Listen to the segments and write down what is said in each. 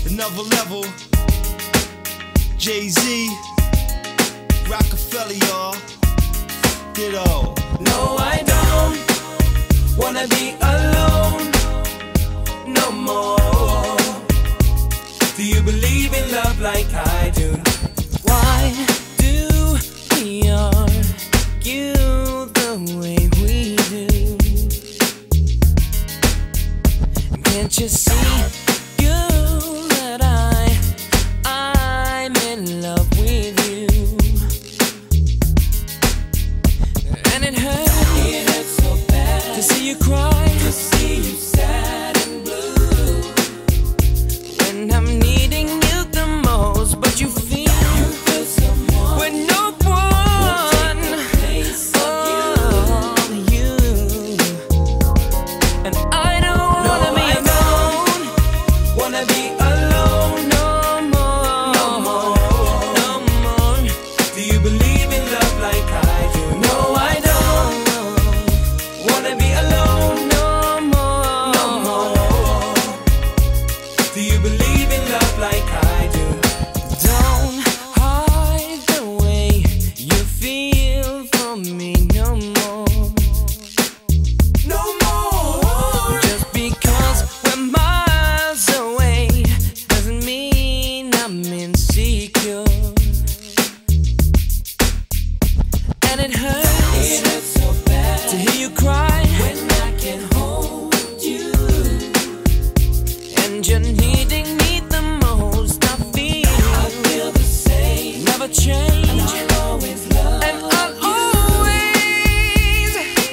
another level. Jay-Z, Rockefeller, y'all. Ditto. No, I don't wanna be alone no more. Do you believe in love like I do? Why do we argue the way we do? Can't you see that I'm in love with you? And it hurts so bad to see you cry, to see you sad and blue. When I'm needing you the most, but you feel someone with no one. Oh, you. And I don't wanna be alone. Wanna be alone no more. No more. No more. Do you believe in love like I do? No, I don't wanna be alone no more. No more. Do you believe in love like I do? Don't hide the way you feel for me no more. No more. Just because we're miles away doesn't mean I'm insecure. And it hurts so bad to hear you cry when I can hold you. And you're needing me the most. I feel the same. Never change. And I'll always love. And I'll always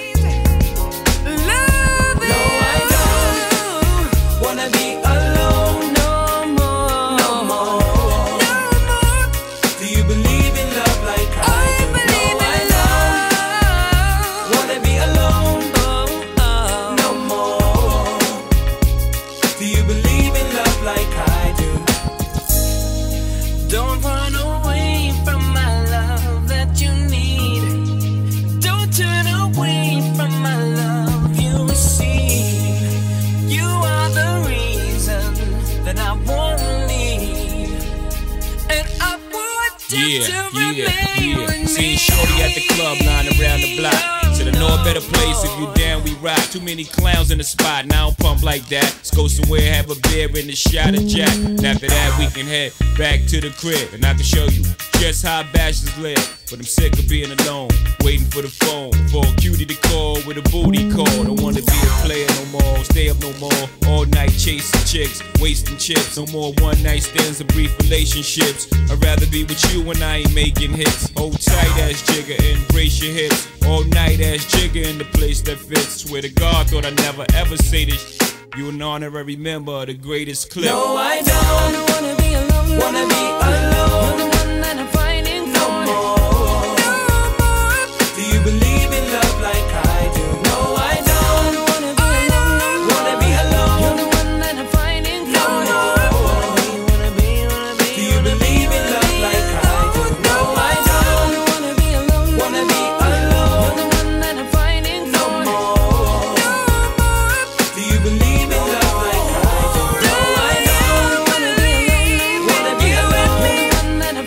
love you. No, I don't wanna be alone no more. No more. No more. Do you believe in love like I do? Believe no, in love. Wanna be alone no more. Do you believe in love like I do? Don't run away from my love that you need. Don't turn away from my love you receive. You are the reason that I won't leave. And I want you to remain with me. Seen Shorty at the club, line around the block. Said I know a better place if you down, we rock. Too many clowns in the spot, now I don't pump like that. Let's go somewhere, have a beer and a shot of Jack. And after that, we can head back to the crib, and I can show you just how bachelors live. But I'm sick of being alone, waiting for the phone, for a cutie to call with a booty call. Don't wanna be a player no more, stay up no more, all night chasing chicks, wasting chips. No more one night stands and brief relationships. I'd rather be with you when I ain't making hits. Hold tight ass jigger, embrace your hips. All night ass jigger in the place that fits. Swear to God, thought I'd never ever say this. You an honorary member of the greatest clip. No, I don't wanna be alone. Wanna be alone. You're the one that I'm fighting for. No more. No more. Do you believe in love like I do? No, I don't wanna be alone. Wanna be alone. You're the one that I'm fighting for. No more. Wanna be. Do you believe in love like I do? No, I don't wanna be alone. Wanna be alone. You're the one that I'm fighting for. No more. No more. Do you believe in love like I do? No, I don't wanna be alone. Wanna be alone. You're the one that I'm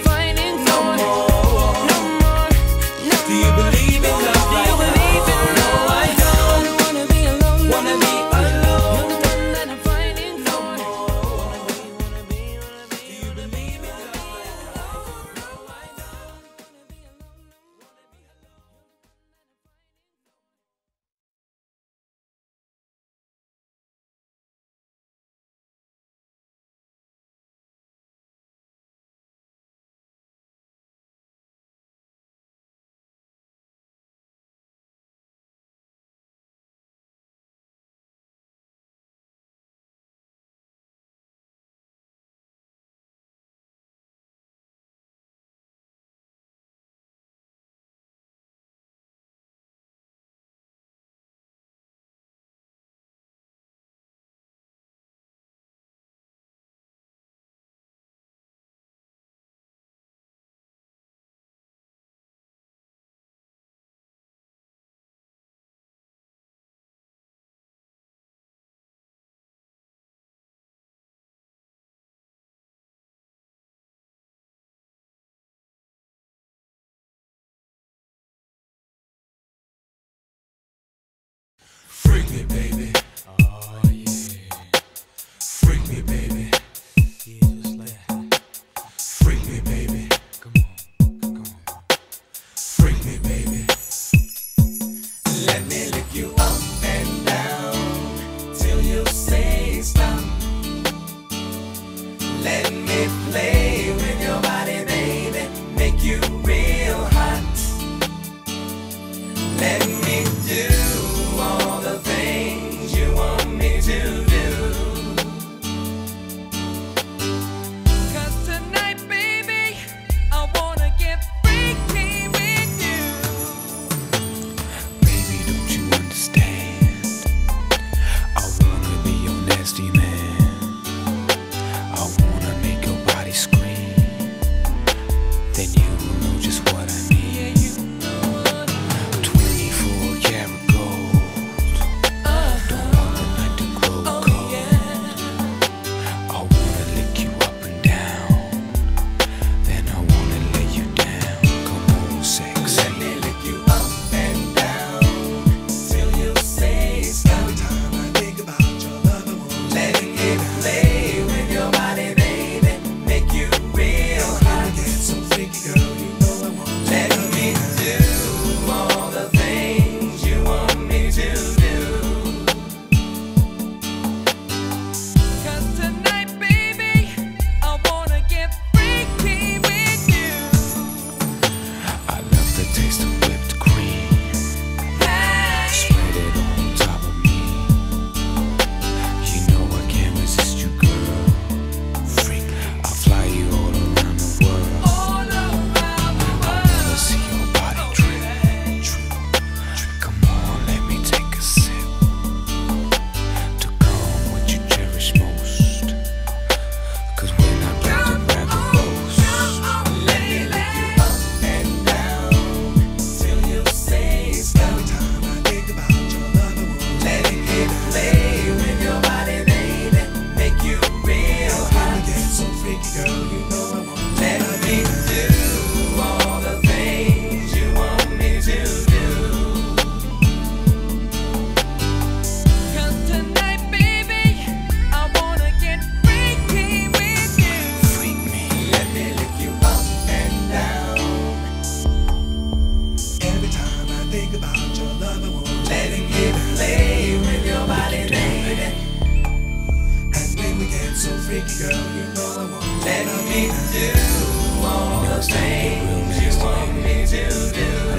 freaky girl, you know I want. Let me do all the things you want me to do.